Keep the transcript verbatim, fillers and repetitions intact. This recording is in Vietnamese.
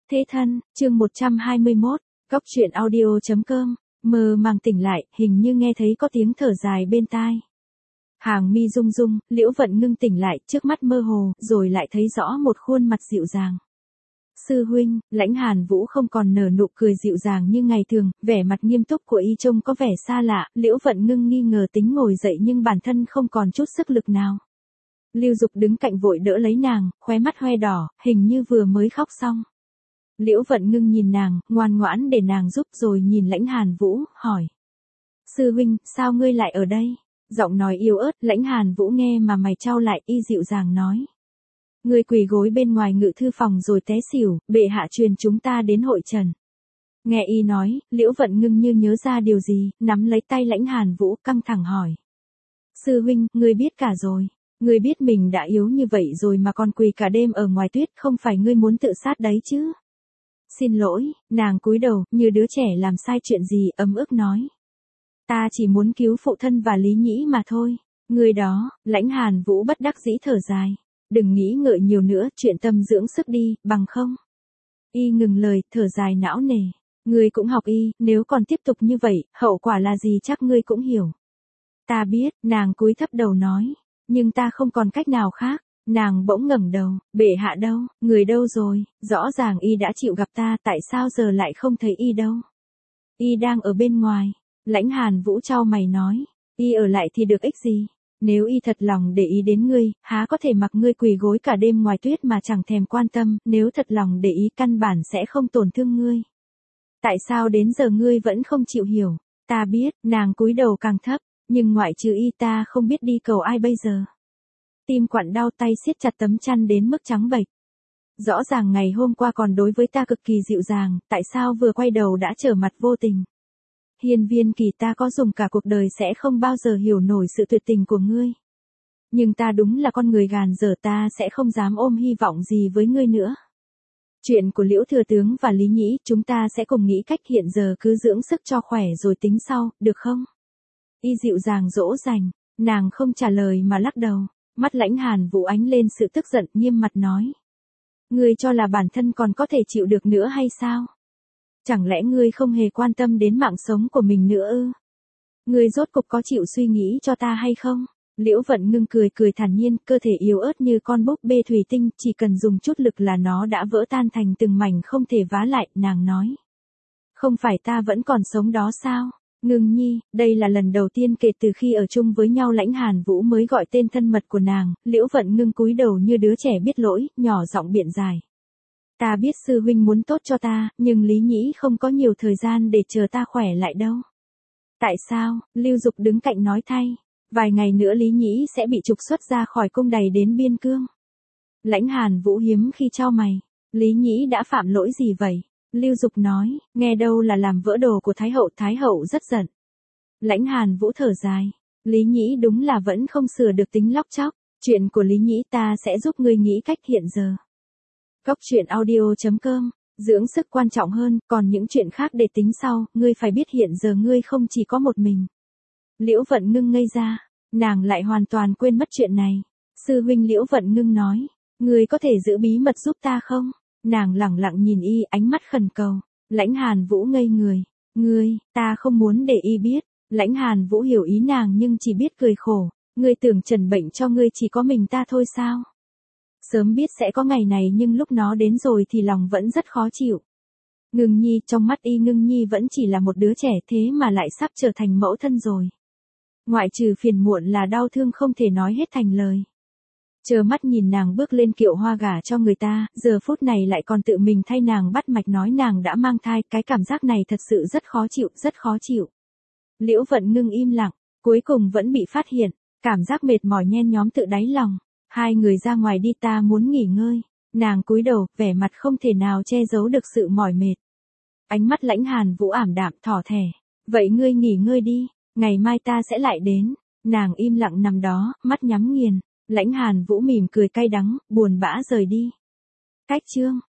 Thế thân, chương một trăm hai mươi mốt, Góc truyện audio chấm com, mơ màng tỉnh lại, hình như nghe thấy có tiếng thở dài bên tai. Hàng mi rung rung, Liễu Vận Ngưng tỉnh lại, trước mắt mơ hồ, rồi lại thấy rõ một khuôn mặt dịu dàng. Sư huynh, Lãnh Hàn Vũ không còn nở nụ cười dịu dàng như ngày thường, vẻ mặt nghiêm túc của y trông có vẻ xa lạ, Liễu Vận Ngưng nghi ngờ tính ngồi dậy nhưng bản thân không còn chút sức lực nào. Lưu Dục đứng cạnh vội đỡ lấy nàng, khóe mắt hoe đỏ, hình như vừa mới khóc xong. Liễu Vận Ngưng nhìn nàng, ngoan ngoãn để nàng giúp rồi nhìn Lãnh Hàn Vũ, hỏi. Sư huynh, sao ngươi lại ở đây? Giọng nói yếu ớt, Lãnh Hàn Vũ nghe mà mày chau lại, y dịu dàng nói. Ngươi quỳ gối bên ngoài ngự thư phòng rồi té xỉu, bệ hạ truyền chúng ta đến hội trần. Nghe y nói, Liễu Vận Ngưng như nhớ ra điều gì, nắm lấy tay Lãnh Hàn Vũ căng thẳng hỏi. Sư huynh, ngươi biết cả rồi. Ngươi biết mình đã yếu như vậy rồi mà còn quỳ cả đêm ở ngoài tuyết, không phải ngươi muốn tự sát đấy chứ? Xin lỗi, nàng cúi đầu, như đứa trẻ làm sai chuyện gì, ấm ức nói. Ta chỉ muốn cứu phụ thân và Lý Nhĩ mà thôi. Người đó, Lãnh Hàn Vũ bất đắc dĩ thở dài. Đừng nghĩ ngợi nhiều nữa, chuyện tâm dưỡng sức đi, bằng không. Y ngừng lời, thở dài não nề. Ngươi cũng học y, nếu còn tiếp tục như vậy, hậu quả là gì chắc ngươi cũng hiểu. Ta biết, nàng cúi thấp đầu nói. Nhưng ta không còn cách nào khác. Nàng bỗng ngẩng đầu, bệ hạ đâu, người đâu rồi, rõ ràng y đã chịu gặp ta, tại sao giờ lại không thấy y đâu? Y đang ở bên ngoài. Lãnh Hàn Vũ chau mày nói, y ở lại thì được ích gì? Nếu y thật lòng để ý đến ngươi, há có thể mặc ngươi quỳ gối cả đêm ngoài tuyết mà chẳng thèm quan tâm, nếu thật lòng để ý căn bản sẽ không tổn thương ngươi. Tại sao đến giờ ngươi vẫn không chịu hiểu? Ta biết, nàng cúi đầu càng thấp, nhưng ngoại trừ y ta không biết đi cầu ai bây giờ. Tim quặn đau, tay siết chặt tấm chăn đến mức trắng bệch. Rõ ràng ngày hôm qua còn đối với ta cực kỳ dịu dàng, tại sao vừa quay đầu đã trở mặt vô tình? Hiên Viên Kỳ, ta có dùng cả cuộc đời sẽ không bao giờ hiểu nổi sự tuyệt tình của ngươi. Nhưng ta đúng là con người gàn dở, ta sẽ không dám ôm hy vọng gì với ngươi nữa. Chuyện của Liễu Thừa Tướng và Lý Nhĩ, chúng ta sẽ cùng nghĩ cách, hiện giờ cứ dưỡng sức cho khỏe rồi tính sau, được không? Y dịu dàng dỗ dành, nàng không trả lời mà lắc đầu. Mắt Lãnh Hàn Vũ ánh lên sự tức giận, nghiêm mặt nói. Ngươi cho là bản thân còn có thể chịu được nữa hay sao? Chẳng lẽ ngươi không hề quan tâm đến mạng sống của mình nữa ư? Ngươi rốt cục có chịu suy nghĩ cho ta hay không? Liễu Vận Ngưng cười cười thản nhiên, cơ thể yếu ớt như con búp bê thủy tinh, chỉ cần dùng chút lực là nó đã vỡ tan thành từng mảnh không thể vá lại, nàng nói. Không phải ta vẫn còn sống đó sao? Ngưng nhi, đây là lần đầu tiên kể từ khi ở chung với nhau Lãnh Hàn Vũ mới gọi tên thân mật của nàng. Liễu Vận Ngưng cúi đầu như đứa trẻ biết lỗi, nhỏ giọng biện giải. Ta biết sư huynh muốn tốt cho ta, nhưng Lý Nhĩ không có nhiều thời gian để chờ ta khỏe lại đâu. Tại sao? Lưu Dục đứng cạnh nói thay. Vài ngày nữa Lý Nhĩ sẽ bị trục xuất ra khỏi cung đày đến biên cương. Lãnh Hàn Vũ hiếm khi chau mày. Lý Nhĩ đã phạm lỗi gì vậy? Lưu Dục nói, nghe đâu là làm vỡ đồ của Thái hậu, Thái hậu rất giận. Lãnh Hàn Vũ thở dài, Lý Nhĩ đúng là vẫn không sửa được tính lóc chóc, chuyện của Lý Nhĩ ta sẽ giúp ngươi nghĩ cách hiện giờ. Góc truyện audio chấm com, dưỡng sức quan trọng hơn, còn những chuyện khác để tính sau, ngươi phải biết hiện giờ ngươi không chỉ có một mình. Liễu Vận Ngưng ngây ra, nàng lại hoàn toàn quên mất chuyện này. Sư huynh, Liễu Vận Ngưng nói, ngươi có thể giữ bí mật giúp ta không? Nàng lẳng lặng nhìn y, ánh mắt khẩn cầu. Lãnh Hàn Vũ ngây người. Ngươi, ta không muốn để y biết. Lãnh Hàn Vũ hiểu ý nàng nhưng chỉ biết cười khổ. Ngươi tưởng trần bệnh cho ngươi chỉ có mình ta thôi sao? Sớm biết sẽ có ngày này nhưng lúc nó đến rồi thì lòng vẫn rất khó chịu. Ngưng nhi, trong mắt y Ngưng nhi vẫn chỉ là một đứa trẻ thế mà lại sắp trở thành mẫu thân rồi. Ngoại trừ phiền muộn là đau thương không thể nói hết thành lời. Chờ mắt nhìn nàng bước lên kiệu hoa gả cho người ta, giờ phút này lại còn tự mình thay nàng bắt mạch nói nàng đã mang thai, cái cảm giác này thật sự rất khó chịu, rất khó chịu. Liễu Vận Ngưng im lặng, cuối cùng vẫn bị phát hiện, cảm giác mệt mỏi nhen nhóm tự đáy lòng. Hai người ra ngoài đi, ta muốn nghỉ ngơi. Nàng cúi đầu, vẻ mặt không thể nào che giấu được sự mỏi mệt. Ánh mắt Lãnh Hàn Vũ ảm đạm thỏ thẻ. Vậy ngươi nghỉ ngơi đi, ngày mai ta sẽ lại đến. Nàng im lặng nằm đó, mắt nhắm nghiền. Lãnh Hàn Vũ mỉm cười cay đắng, buồn bã rời đi. Cách chương